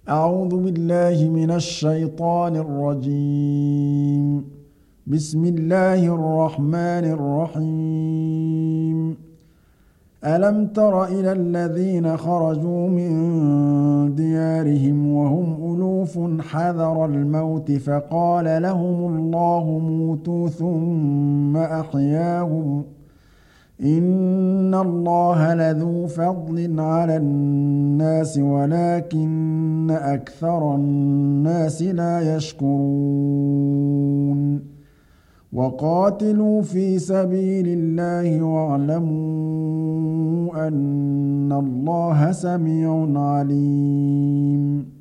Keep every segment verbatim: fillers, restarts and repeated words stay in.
أعوذ بالله من الشيطان الرجيم. بسم الله الرحمن الرحيم. ألم تر إلى الذين خرجوا من ديارهم وهم ألوف حذر الموت فقال لهم الله موتوا ثم أحياهم إن الله لذو فضل على الناس ولكن أكثر الناس لا يشكرون وقاتلوا في سبيل الله واعلموا أن الله سميع عليم.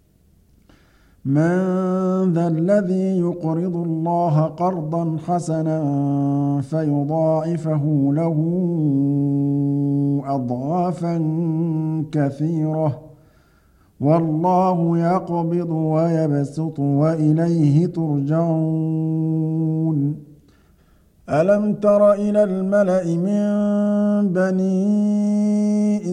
من ذا الذي يقرض الله قرضا حسنا فيضاعفه له أضعافا كثيرة والله يقبض ويبسط وإليه ترجعون. ألم تر إلى الملأ من بني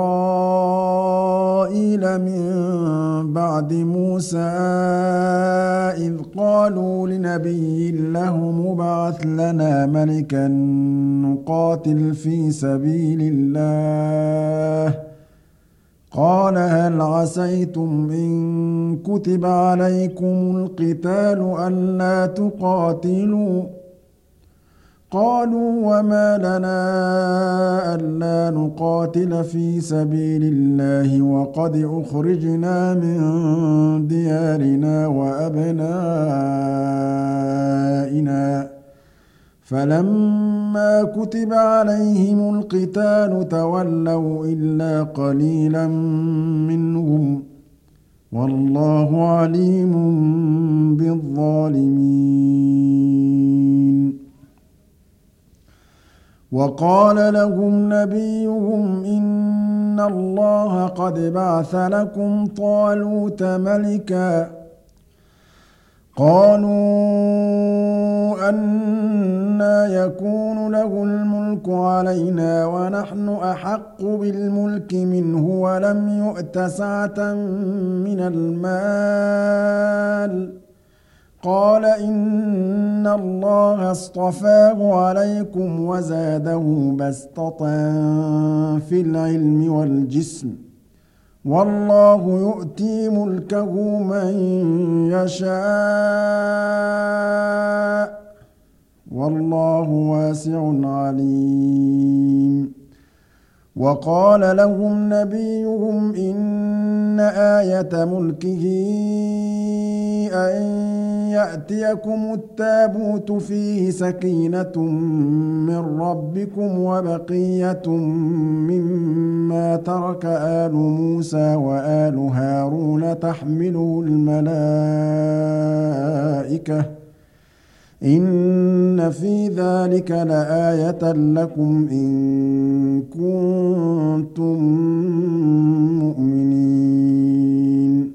إسرائيل من بعد موسى إذ قالوا لنبي له مبعث لنا ملكا نقاتل في سبيل الله قال هل عسيتم إن كتب عليكم القتال ألا تقاتلوا قالوا وما لنا ألا نقاتل في سبيل الله وقد أخرجنا من ديارنا وأبنائنا فلما كتب عليهم القتال تولوا إلا قليلا منهم والله عليم بالظالمين. وقال لهم نبيهم إن الله قد بعث لكم طالوت ملكا قالوا أنى يكون له الملك علينا ونحن أحق بالملك منه ولم يؤت سعة من المال قال إن الله اصطفاه عليكم وزاده بسطة في العلم والجسم والله يؤتي ملكه من يشاء والله واسع عليم. وقال لهم نبيهم إن آية ملكه أن يأتيكم التابوت فيه سكينة من ربكم وبقية مما ترك آل موسى وآل هارون تحمله الملائكة إن في ذلك لآية لكم إن كنتم مؤمنين.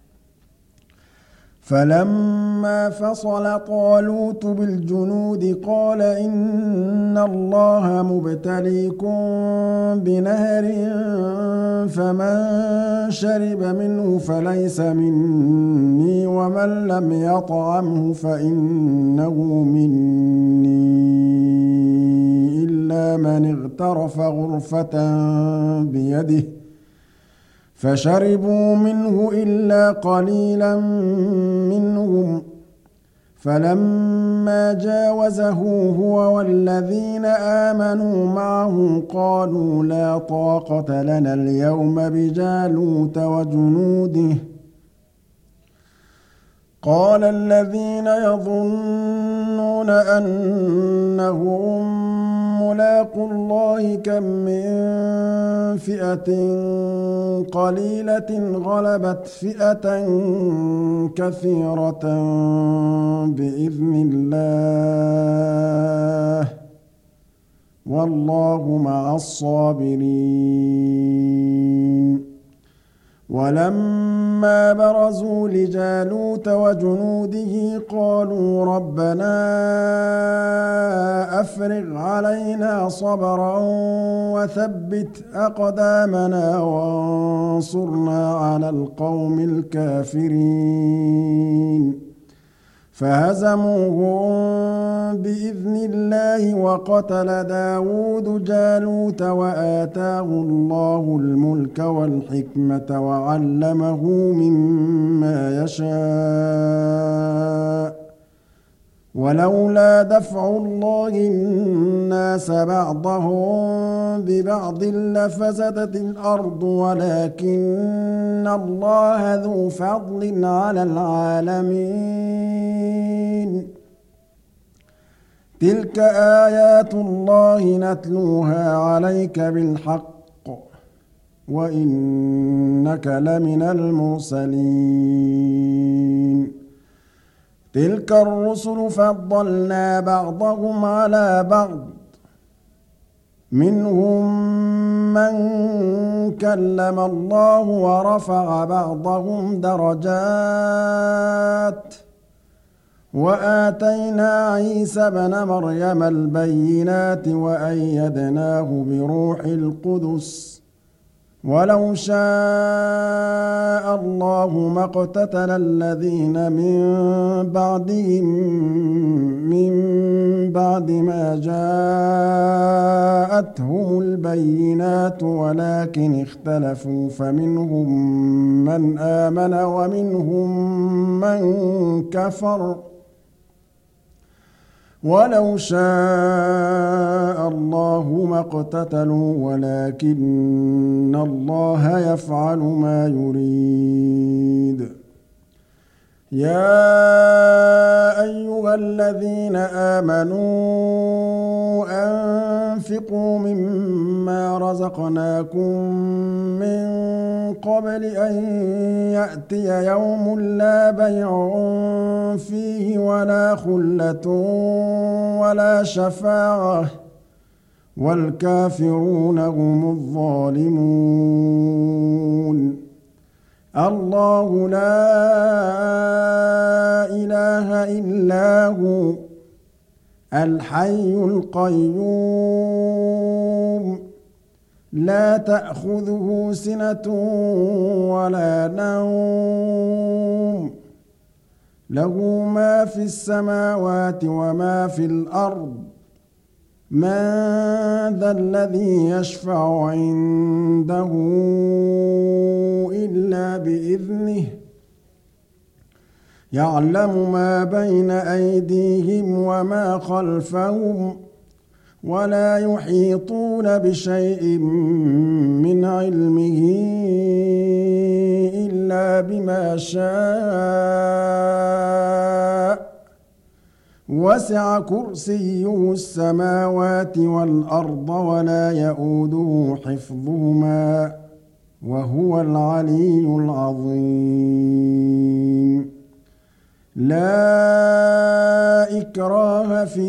فلما فصل طالوت بالجنود قال إن الله مبتليكم بنهر فمن شرب منه فليس مني ومن لم يطعمه فإنه مني إلا من اغترف غرفة بيده فشربوا منه إلا قليلا منهم فلما جاوزه هو والذين آمنوا معه قالوا لا طاقة لنا اليوم بجالوت وجنوده قال الذين يظنون أنهم ملاقوا الله كم من فئة قليلة غلبت فئة كثيرة بإذن الله والله مع الصابرين. ولما فلما برزوا لجالوت وجنوده قالوا ربنا أفرغ علينا صبرا وثبت أقدامنا وانصرنا على القوم الكافرين فهزموهم بإذن الله وقتل داود جالوت وآتاه الله الملك والحكمة وعلمه مما يشاء ولولا دفع الله الناس بعضهم ببعض لفسدت الأرض ولكن الله ذو فضل على العالمين تلك آيات الله نتلوها عليك بالحق وإنك لمن المرسلين تلك الرسل فضلنا بعضهم على بعض منهم من كلم الله ورفع بعضهم درجات وآتينا عيسى ابن مريم البينات وأيدناه بروح القدس ولو شاء الله ما اقتتل الذين من بعدهم من بعد ما جاءتهم البينات ولكن اختلفوا فمنهم من آمن ومنهم من كفر ولو شاء الله ما اقتتلوا ولكن الله يفعل ما يريد يا أيها الذين آمنوا أنفقوا مما رزقناكم من قبل أن يأتي يوم لا بيع فيه ولا خلة ولا شفاعة والكافرون هم الظالمون الله لا إله إلا هو الحي القيوم لا تأخذه سنة ولا نوم له ما في السماوات وما في الأرض من ذا الذي يشفع عنده إلا بإذنه يعلم ما بين أيديهم وما خلفهم ولا يحيطون بشيء من علمه إلا بما شاء وسع كرسيه السماوات والأرض ولا يئوده حفظهما وهو العلي العظيم لا إكراه في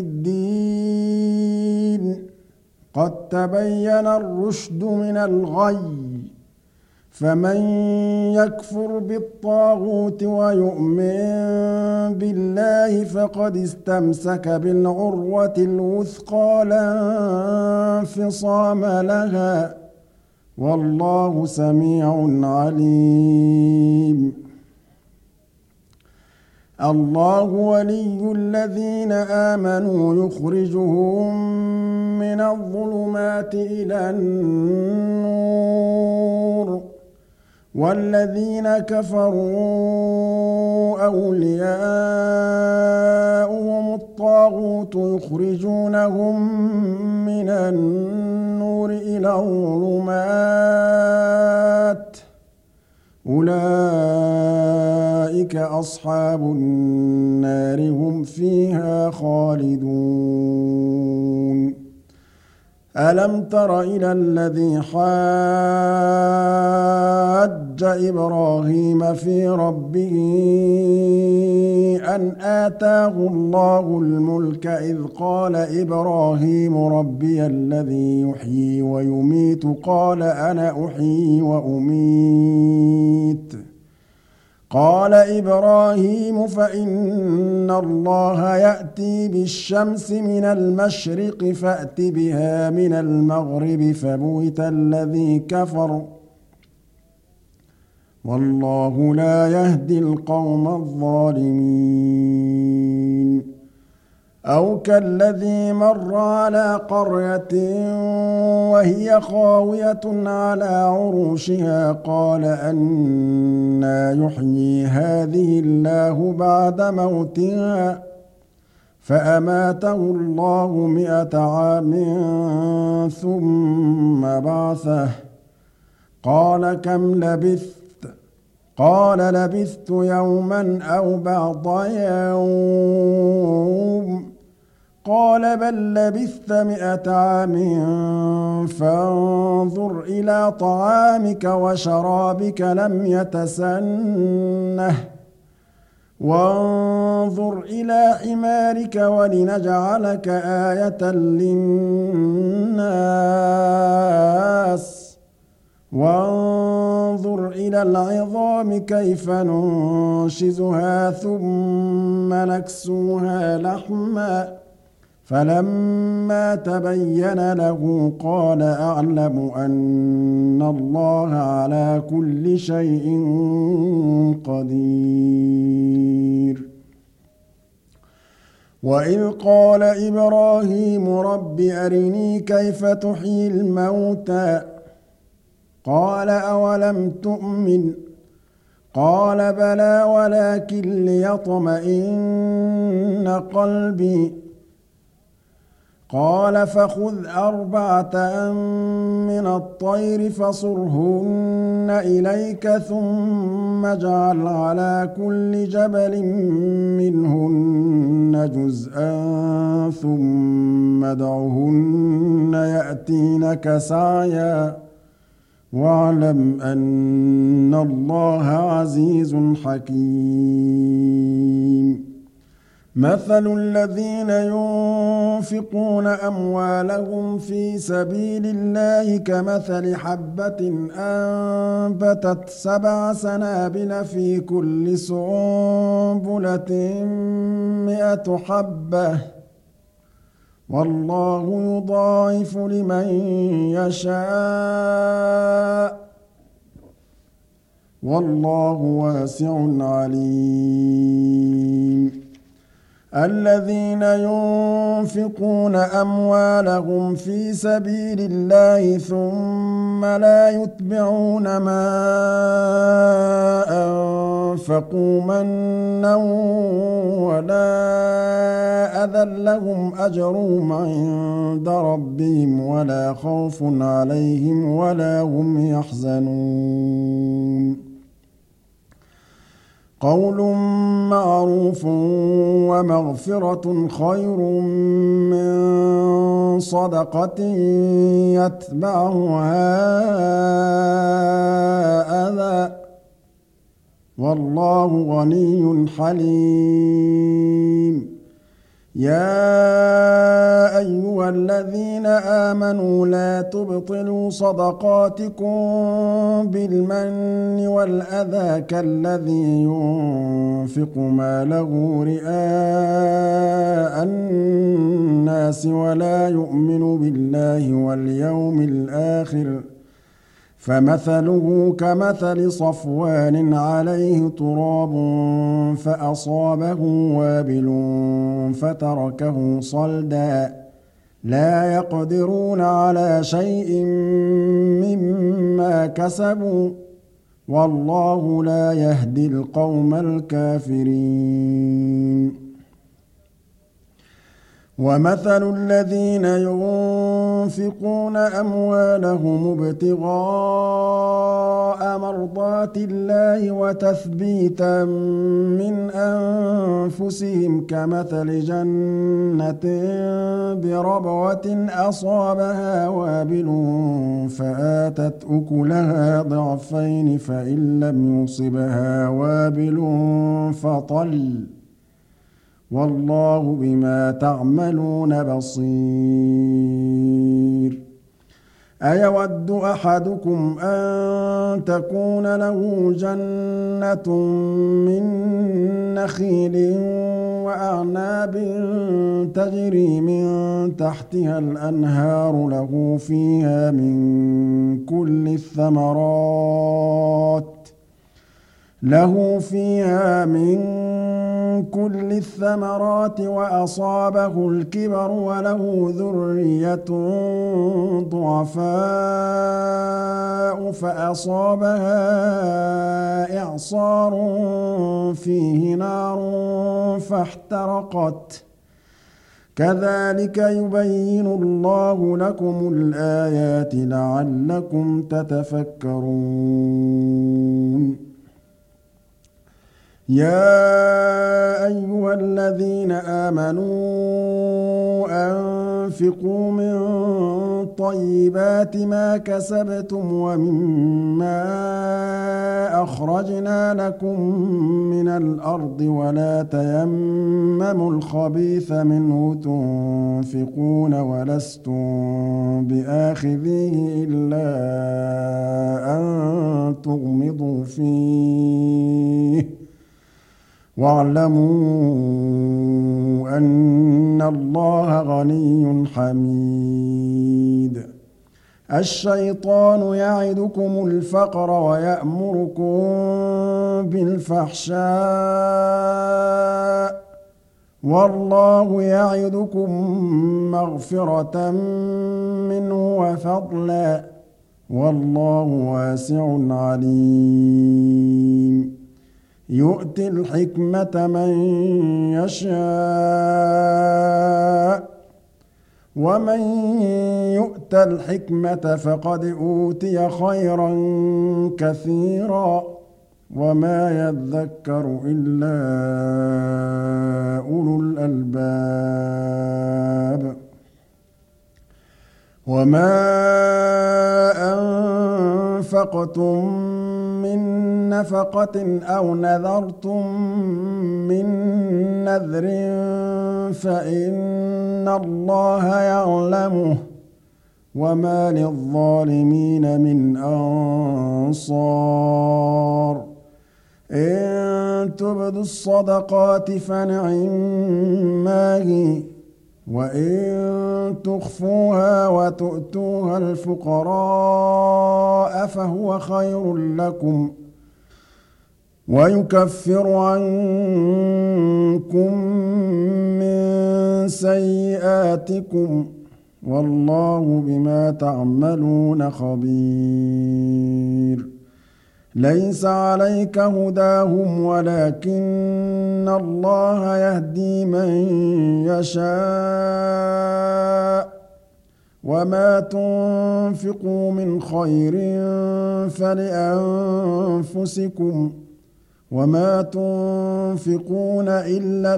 الدين قد تبين الرشد من الغي فمن يكفر بالطاغوت ويؤمن بالله فقد استمسك بالعروة الوثقى لا انفصام لها والله سميع عليم الله ولي الذين آمنوا يخرجهم من الظلمات إلى النور والذين كفروا أولياؤهم الطاغوت يخرجونهم من النور إلى الظلمات أولئك أصحاب النار هم فيها خالدون ألم تر إلى الذي حاج إبراهيم في ربه أن آتاه الله الملك إذ قال إبراهيم ربي الذي يحيي ويميت قال أنا أحيي وأميت قال إبراهيم فإن الله يأتي بالشمس من المشرق فأت بها من المغرب فبهت الذي كفر والله لا يهدي القوم الظالمين أو كالذي مر على قرية وهي خاوية على عروشها قال أنى يحيي هذه الله بعد موتها فأماته الله مئة عام ثم بعثه قال كم لبثت قال لبثت يوما أو بعض يوم قال بل لبثت مئة عام فانظر إلى طعامك وشرابك لم يتسنه وانظر إلى حمارك ولنجعلك آية للناس وانظر إلى العظام كيف ننشزها ثم نكسوها لحما فلما تبين له قال أعلم أن الله على كل شيء قدير وإذ قال إبراهيم رب أرني كيف تحيي الموتى قال أولم تؤمن قال بلى ولكن ليطمئن قلبي قال فخذ أربعة من الطير فصرهن إليك ثم اجعل على كل جبل منهن جزءا ثم ادعهن يأتينك سعيا واعلم أن الله عزيز حكيم مثل الذين ينفقون أموالهم في سبيل الله كمثل حبة أنبتت سبع سنابل في كل سنبلة مئة حبة والله يضاعف لمن يشاء والله واسع عليم الذين ينفقون أموالهم في سبيل الله ثم لا يتبعون ما أنفقوا منا ولا أذى لهم أجرهم عند ربهم ولا خوف عليهم ولا هم يحزنون قول معروف ومغفرة خير من صدقة يتبعها أذى والله غني حليم يا أيها الذين آمنوا لا تبطلوا صدقاتكم بالمن والأذى كالذي ينفق ماله رئاء الناس ولا يؤمن بالله واليوم الآخر فمثله كمثل صفوان عليه تراب فأصابه وابل فتركه صلدا لا يقدرون على شيء مما كسبوا والله لا يهدي القوم الكافرين ومثل الذين ينفقون أموالهم ابتغاء مرضات الله وتثبيتا من أنفسهم كمثل جنة بربوة أصابها وابل فآتت أكلها ضعفين فإن لم يصبها وابل فطل والله بما تعملون بصير أيود أحدكم أن تكون له جنة من نخيل وأعناب تجري من تحتها الأنهار له فيها من كل الثمرات له فيها من كل الثمرات وأصابه الكبر وله ذرية ضعفاء فأصابها إعصار فيه نار فاحترقت كذلك يبين الله لكم الآيات لعلكم تتفكرون يا أيها الذين آمنوا أنفقوا من طيبات ما كسبتم ومما أخرجنا لكم من الأرض ولا تيمموا الخبيث منه تنفقون ولستم بآخذيه إلا أن تغمضوا فيه واعلموا أن الله غني حميد الشيطان يعدكم الفقر ويأمركم بالفحشاء والله يعدكم مغفرة منه وفضلا والله واسع عليم يؤتي الحكمة من يشاء ومن يؤت الحكمة فقد أوتي خيرا كثيرا وما يذكر إلا أولو الألباب وما أنفقتم من نفقة أو نذرتم من نذر فإن الله يعلمه وما للظالمين من أنصار إن تبدوا الصدقات فنعما هي وإن تخفوها وتؤتوها الفقراء فهو خير لكم ويكفر عنكم من سيئاتكم والله بما تعملون خبير ليس عليك هداهم ولكن الله يهدي من يشاء وما تنفقوا من خير فلأنفسكم وما تنفقون إلا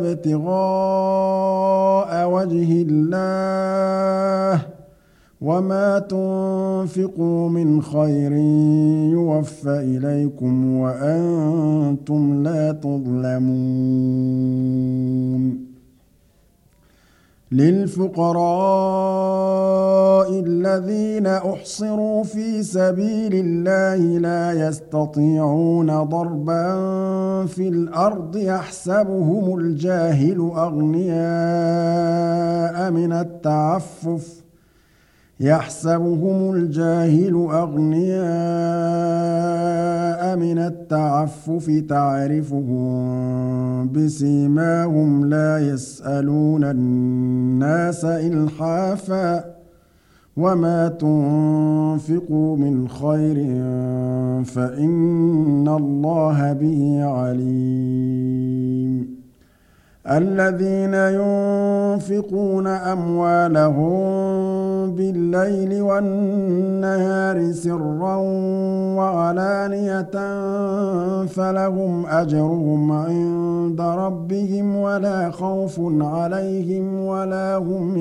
ابتغاء وجه الله وما تنفقوا من خير يوفى إليكم وأنتم لا تظلمون للفقراء الذين أحصروا في سبيل الله لا يستطيعون ضربا في الأرض يحسبهم الجاهل أغنياء من التعفف يحسبهم الجاهل أغنياء من التعفف تعرفهم بسيماهم لا يسألون الناس إلحافا وما تنفقوا من خير فإن الله به عليم الذين ينفقون أموالهم بالليل والنهار سرا وعلانية فلهم أجرهم عند ربهم ولا خوف عليهم ولا هم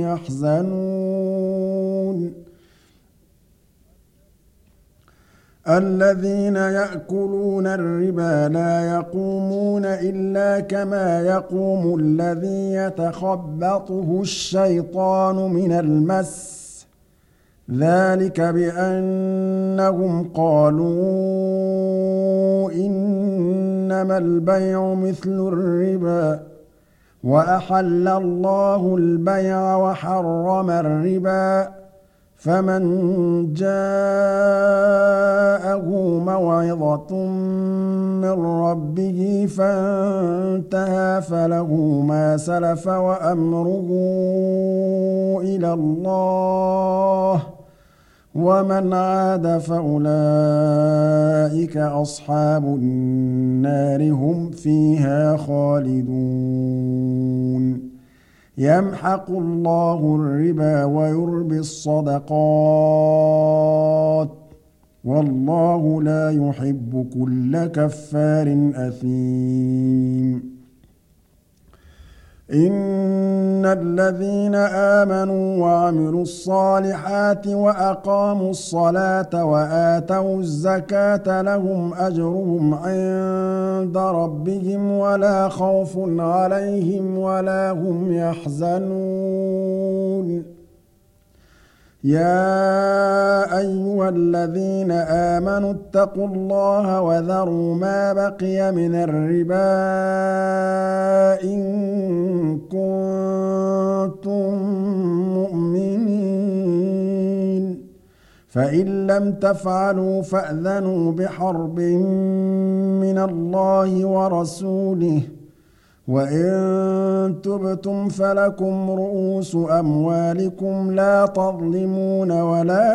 يحزنون الذين يأكلون الربا لا يقومون إلا كما يقوم الذي يتخبطه الشيطان من المس ذلك بأنهم قالوا إنما البيع مثل الربا وأحل الله البيع وحرم الربا فمن جاءه موعظة من ربه فانتهى فله ما سلف وأمره إلى الله ومن عاد فأولئك أصحاب النار هم فيها خالدون يمحق الله الربا ويربي الصدقات والله لا يحب كل كفار أثيم إن الذين آمنوا وعملوا الصالحات وأقاموا الصلاة وآتوا الزكاة لهم أجرهم عند ربهم ولا خوف عليهم ولا هم يحزنون يا أيها الذين آمنوا اتقوا الله وذروا ما بقي من الربا إن كنتم مؤمنين فإن لم تفعلوا فأذنوا بحرب من الله ورسوله وإن تبتم فلكم رؤوس أموالكم لا تظلمون ولا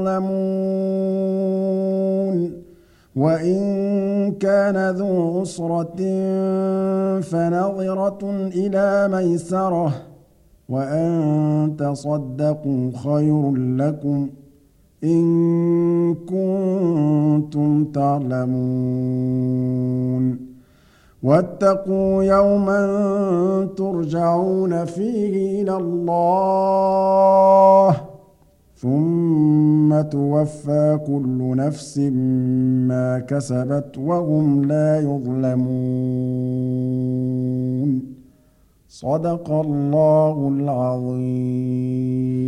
تظلمون وإن كان ذو عسرة فنظرة إلى ميسرة وأن تصدقوا خير لكم إن كنتم تعلمون واتقوا يوما ترجعون فيه إلى الله ثم توفى كل نفس ما كسبت وهم لا يظلمون صدق الله العظيم.